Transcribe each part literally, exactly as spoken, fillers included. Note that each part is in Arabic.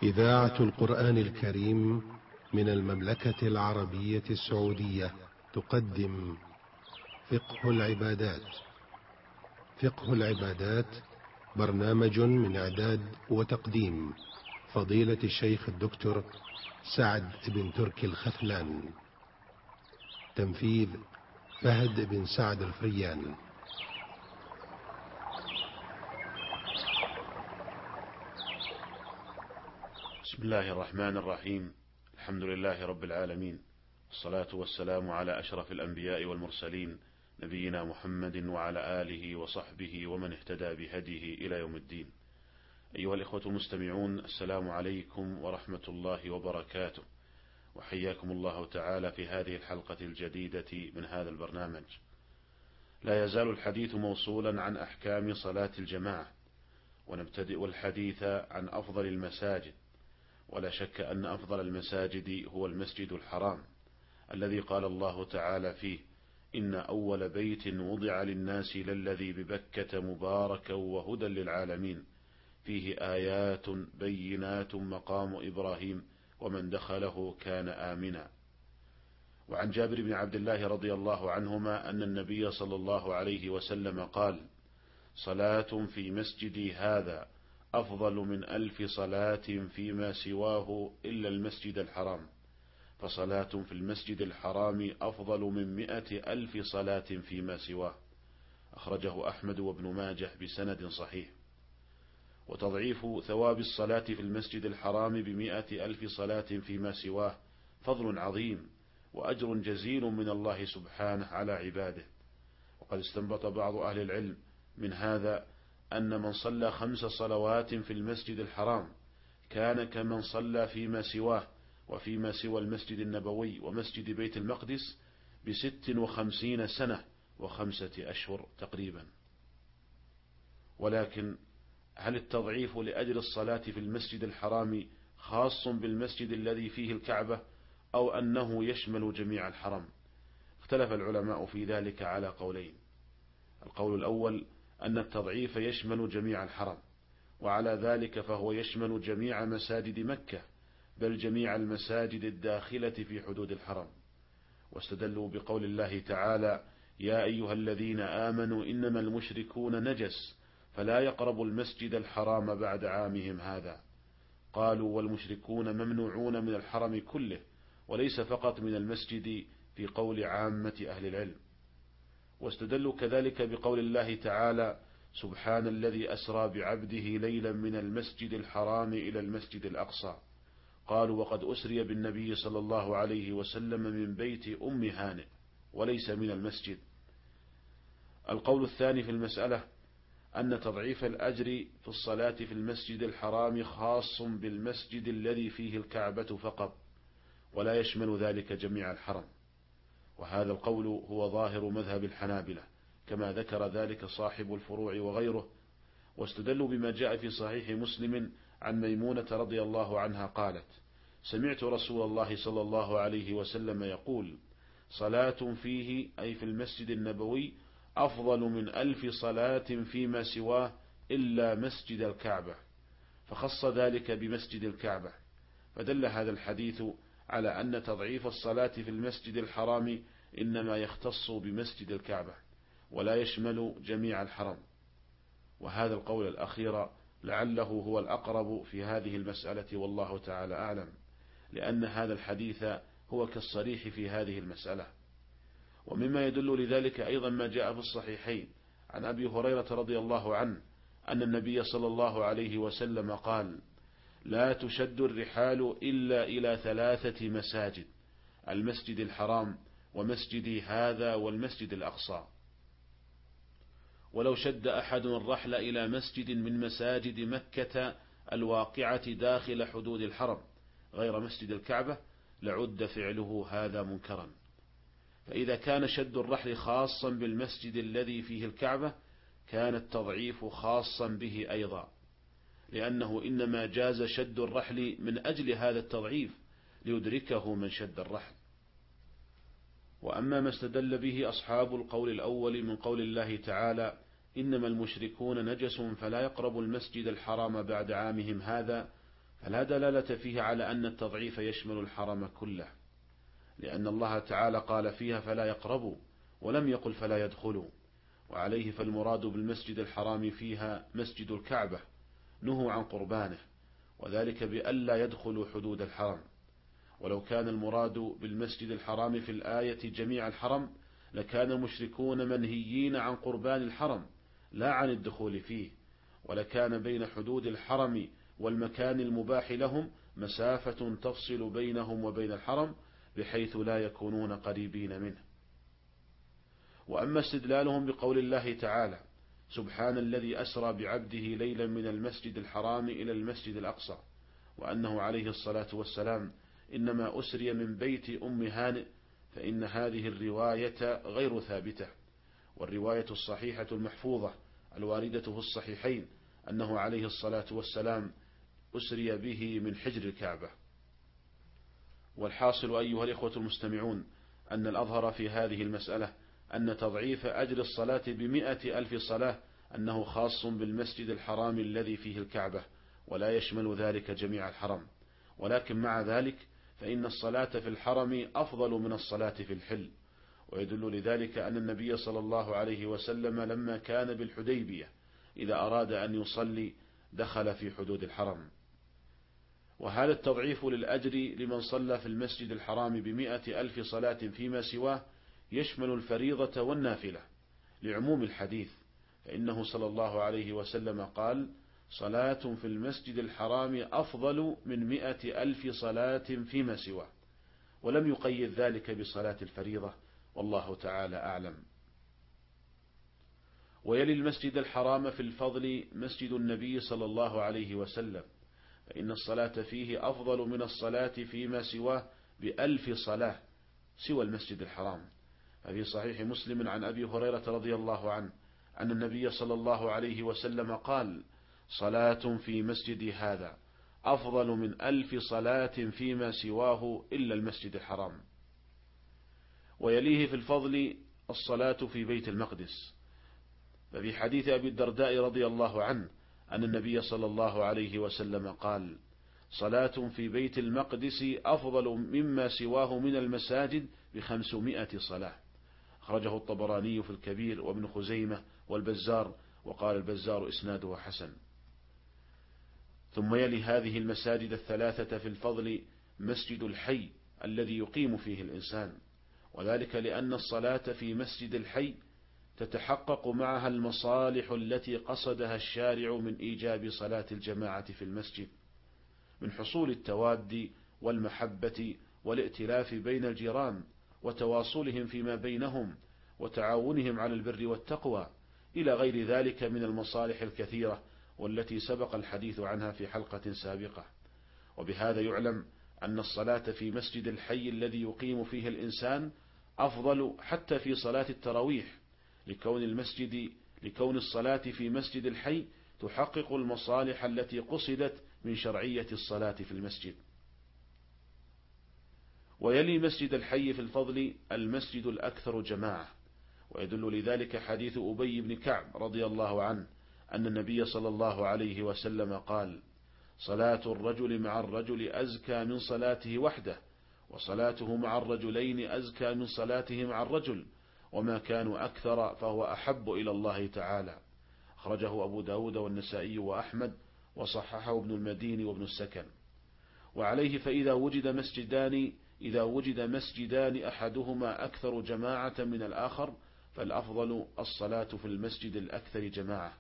إذاعة القرآن الكريم من المملكة العربية السعودية تقدم فقه العبادات. فقه العبادات برنامج من إعداد وتقديم فضيلة الشيخ الدكتور سعد بن تركي الخثلان. تنفيذ فهد بن سعد الفريان. بسم الله الرحمن الرحيم. الحمد لله رب العالمين، والصلاة والسلام على أشرف الأنبياء والمرسلين، نبينا محمد وعلى آله وصحبه ومن اهتدى بهديه إلى يوم الدين. أيها الإخوة المستمعون، السلام عليكم ورحمة الله وبركاته، وحياكم الله تعالى في هذه الحلقة الجديدة من هذا البرنامج. لا يزال الحديث موصولا عن أحكام صلاة الجماعة، ونبتدئ الحديث عن أفضل المساجد. ولا شك أن أفضل المساجد هو المسجد الحرام، الذي قال الله تعالى فيه: إن أول بيت وضع للناس للذي ببكة مباركا وهدى للعالمين فيه آيات بينات مقام إبراهيم ومن دخله كان آمنا. وعن جابر بن عبد الله رضي الله عنهما أن النبي صلى الله عليه وسلم قال: صلاة في مسجدي هذا أفضل من ألف صلاة فيما سواه إلا المسجد الحرام، فصلاة في المسجد الحرام أفضل من مئة ألف صلاة فيما سواه. أخرجه أحمد وابن ماجه بسند صحيح. وتضعيف ثواب الصلاة في المسجد الحرام بمئة ألف صلاة فيما سواه فضل عظيم وأجر جزيل من الله سبحانه على عباده. وقد استنبط بعض أهل العلم من هذا أن من صلى خمس صلوات في المسجد الحرام كان كمن صلى فيما سواه وفيما سوى المسجد النبوي ومسجد بيت المقدس بست وخمسين سنة وخمسة أشهر تقريبا. ولكن هل التضعيف لأجل الصلاة في المسجد الحرام خاص بالمسجد الذي فيه الكعبة، أو أنه يشمل جميع الحرم؟ اختلف العلماء في ذلك على قولين. القول الأول أن التضعيف يشمل جميع الحرم، وعلى ذلك فهو يشمل جميع مساجد مكة، بل جميع المساجد الداخلة في حدود الحرم. واستدلوا بقول الله تعالى: يا أيها الذين آمنوا إنما المشركون نجس فلا يقربوا المسجد الحرام بعد عامهم هذا. قالوا: والمشركون ممنوعون من الحرم كله، وليس فقط من المسجد، في قول عامة أهل العلم. واستدلوا كذلك بقول الله تعالى: سبحان الذي أسرى بعبده ليلا من المسجد الحرام إلى المسجد الأقصى. قالوا: وقد أسري بالنبي صلى الله عليه وسلم من بيت أم هانئ وليس من المسجد. القول الثاني في المسألة أن تضعيف الأجر في الصلاة في المسجد الحرام خاص بالمسجد الذي فيه الكعبة فقط، ولا يشمل ذلك جميع الحرم. وهذا القول هو ظاهر مذهب الحنابلة، كما ذكر ذلك صاحب الفروع وغيره. واستدلوا بما جاء في صحيح مسلم عن ميمونة رضي الله عنها قالت: سمعت رسول الله صلى الله عليه وسلم يقول: صلاة فيه، أي في المسجد النبوي، أفضل من ألف صلاة فيما سواه إلا مسجد الكعبة، فخص ذلك بمسجد الكعبة. فدل هذا الحديث على أن تضعيف الصلاة في المسجد الحرام إنما يختص بمسجد الكعبة ولا يشمل جميع الحرم. وهذا القول الأخير لعله هو الأقرب في هذه المسألة، والله تعالى أعلم، لأن هذا الحديث هو كالصريح في هذه المسألة. ومما يدل لذلك أيضا ما جاء في الصحيحين عن أبي هريرة رضي الله عنه أن النبي صلى الله عليه وسلم قال: لا تشد الرحال إلا إلى ثلاثة مساجد: المسجد الحرام ومسجدي هذا والمسجد الأقصى. ولو شد أحد الرحل إلى مسجد من مساجد مكة الواقعة داخل حدود الحرم غير مسجد الكعبة لعد فعله هذا منكرا. فإذا كان شد الرحل خاصا بالمسجد الذي فيه الكعبة كان التضعيف خاصا به أيضا، لأنه إنما جاز شد الرحل من أجل هذا التضعيف ليدركه من شد الرحل. وأما ما استدل به أصحاب القول الأول من قول الله تعالى: إنما المشركون نجس فلا يقربوا المسجد الحرام بعد عامهم هذا، فلا دلالة فيه على أن التضعيف يشمل الحرم كله، لأن الله تعالى قال فيها فلا يقربوا، ولم يقل فلا يدخلوا. وعليه فالمراد بالمسجد الحرام فيها مسجد الكعبة، نهوا عن قربانه، وذلك بألا يدخلوا حدود الحرم. ولو كان المراد بالمسجد الحرام في الآية جميع الحرم لكان المشركون منهيين عن قربان الحرم لا عن الدخول فيه، ولكان بين حدود الحرم والمكان المباح لهم مسافة تفصل بينهم وبين الحرم بحيث لا يكونون قريبين منه. وأما استدلالهم بقول الله تعالى سبحان الذي أسرى بعبده ليلا من المسجد الحرام إلى المسجد الأقصى، وأنه عليه الصلاة والسلام إنما أسري من بيت أم هانئ، فإن هذه الرواية غير ثابتة. والرواية الصحيحة المحفوظة الواردة في الصحيحين أنه عليه الصلاة والسلام أسري به من حجر الكعبة. والحاصل أيها الإخوة المستمعون أن الأظهر في هذه المسألة أن تضعيف أجر الصلاة بمئة ألف صلاة أنه خاص بالمسجد الحرام الذي فيه الكعبة، ولا يشمل ذلك جميع الحرم. ولكن مع ذلك فإن الصلاة في الحرم أفضل من الصلاة في الحل، ويدل لذلك أن النبي صلى الله عليه وسلم لما كان بالحديبية إذا أراد أن يصلي دخل في حدود الحرم. وهذا التضعيف للأجر لمن صلى في المسجد الحرام بمئة ألف صلاة فيما سواه يشمل الفريضة والنافلة لعموم الحديث، فإنه صلى الله عليه وسلم قال صلاة في المسجد الحرام أفضل من مئة ألف صلاة فيما سواه، ولم يقيد ذلك بصلاة الفريضة، والله تعالى أعلم. ويلي المسجد الحرام في الفضل مسجد النبي صلى الله عليه وسلم، فإن الصلاة فيه أفضل من الصلاة فيما سواه بألف صلاة سوى المسجد الحرام. ففي صحيح مسلم عن أبي هريرة رضي الله عنه أن النبي صلى الله عليه وسلم قال صلاة في مسجد هذا أفضل من ألف صلاة فيما سواه إلا المسجد الحرام. ويليه في الفضل الصلاة في بيت المقدس، ففي حديث أبي الدرداء رضي الله عنه أن النبي صلى الله عليه وسلم قال صلاة في بيت المقدس أفضل مما سواه من المساجد بخمسمائة صلاة. أخرجه الطبراني في الكبير وابن خزيمة والبزار، وقال البزار إسناده حسن. ثم يلي هذه المساجد الثلاثة في الفضل مسجد الحي الذي يقيم فيه الإنسان، وذلك لأن الصلاة في مسجد الحي تتحقق معها المصالح التي قصدها الشارع من إيجاب صلاة الجماعة في المسجد، من حصول التواد والمحبة والائتلاف بين الجيران وتواصلهم فيما بينهم وتعاونهم على البر والتقوى، إلى غير ذلك من المصالح الكثيرة والتي سبق الحديث عنها في حلقة سابقة. وبهذا يعلم أن الصلاة في مسجد الحي الذي يقيم فيه الإنسان أفضل حتى في صلاة التراويح، لكون المسجد لكون الصلاة في مسجد الحي تحقق المصالح التي قصدت من شرعية الصلاة في المسجد. ويلي مسجد الحي في الفضل المسجد الأكثر جماعة، ويدل لذلك حديث أبي بن كعب رضي الله عنه أن النبي صلى الله عليه وسلم قال صلاة الرجل مع الرجل أزكى من صلاته وحده، وصلاته مع الرجلين أزكى من صلاته مع الرجل، وما كانوا أكثر فهو أحب إلى الله تعالى. أخرجه أبو داود والنسائي وأحمد، وصححه ابن المدين وابن السكن. وعليه فإذا وجد مسجدان إذا وجد مسجدان أحدهما أكثر جماعة من الآخر فالأفضل الصلاة في المسجد الأكثر جماعة.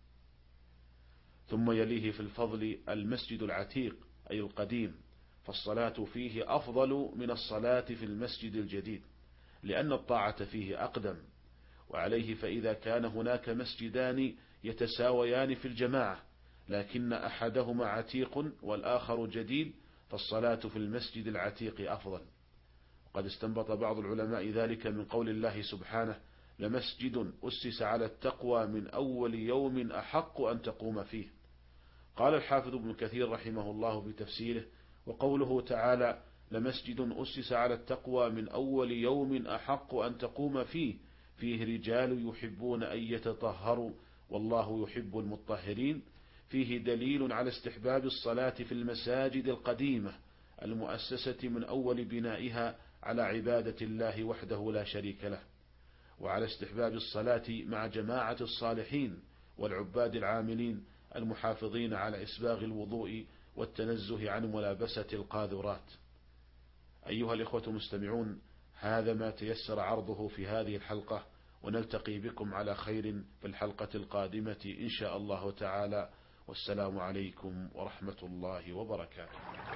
ثم يليه في الفضل المسجد العتيق أي القديم، فالصلاة فيه أفضل من الصلاة في المسجد الجديد، لأن الطاعة فيه أقدم. وعليه فإذا كان هناك مسجدان يتساويان في الجماعة لكن أحدهما عتيق والآخر جديد فالصلاة في المسجد العتيق أفضل. وقد استنبط بعض العلماء ذلك من قول الله سبحانه لمسجد أسس على التقوى من أول يوم أحق أن تقوم فيه. قال الحافظ ابن كثير رحمه الله في تفسيره وقوله تعالى لمسجد أسس على التقوى من أول يوم أحق أن تقوم فيه فيه رجال يحبون أن يتطهروا والله يحب المطهرين، فيه دليل على استحباب الصلاة في المساجد القديمة المؤسسة من أول بنائها على عبادة الله وحده لا شريك له، وعلى استحباب الصلاة مع جماعة الصالحين والعباد العاملين المحافظين على إسباغ الوضوء والتنزه عن ملابسة القاذورات. أيها الإخوة المستمعون، هذا ما تيسر عرضه في هذه الحلقة، ونلتقي بكم على خير في الحلقة القادمة إن شاء الله تعالى، والسلام عليكم ورحمة الله وبركاته.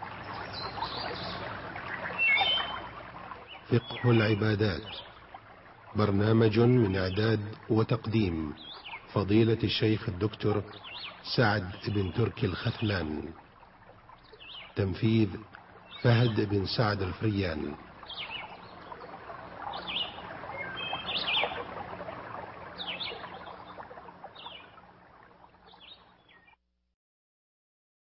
فقه العبادات، برنامج من إعداد وتقديم فضيلة الشيخ الدكتور سعد بن تركي الختلان، تنفيذ فهد بن سعد الفريان.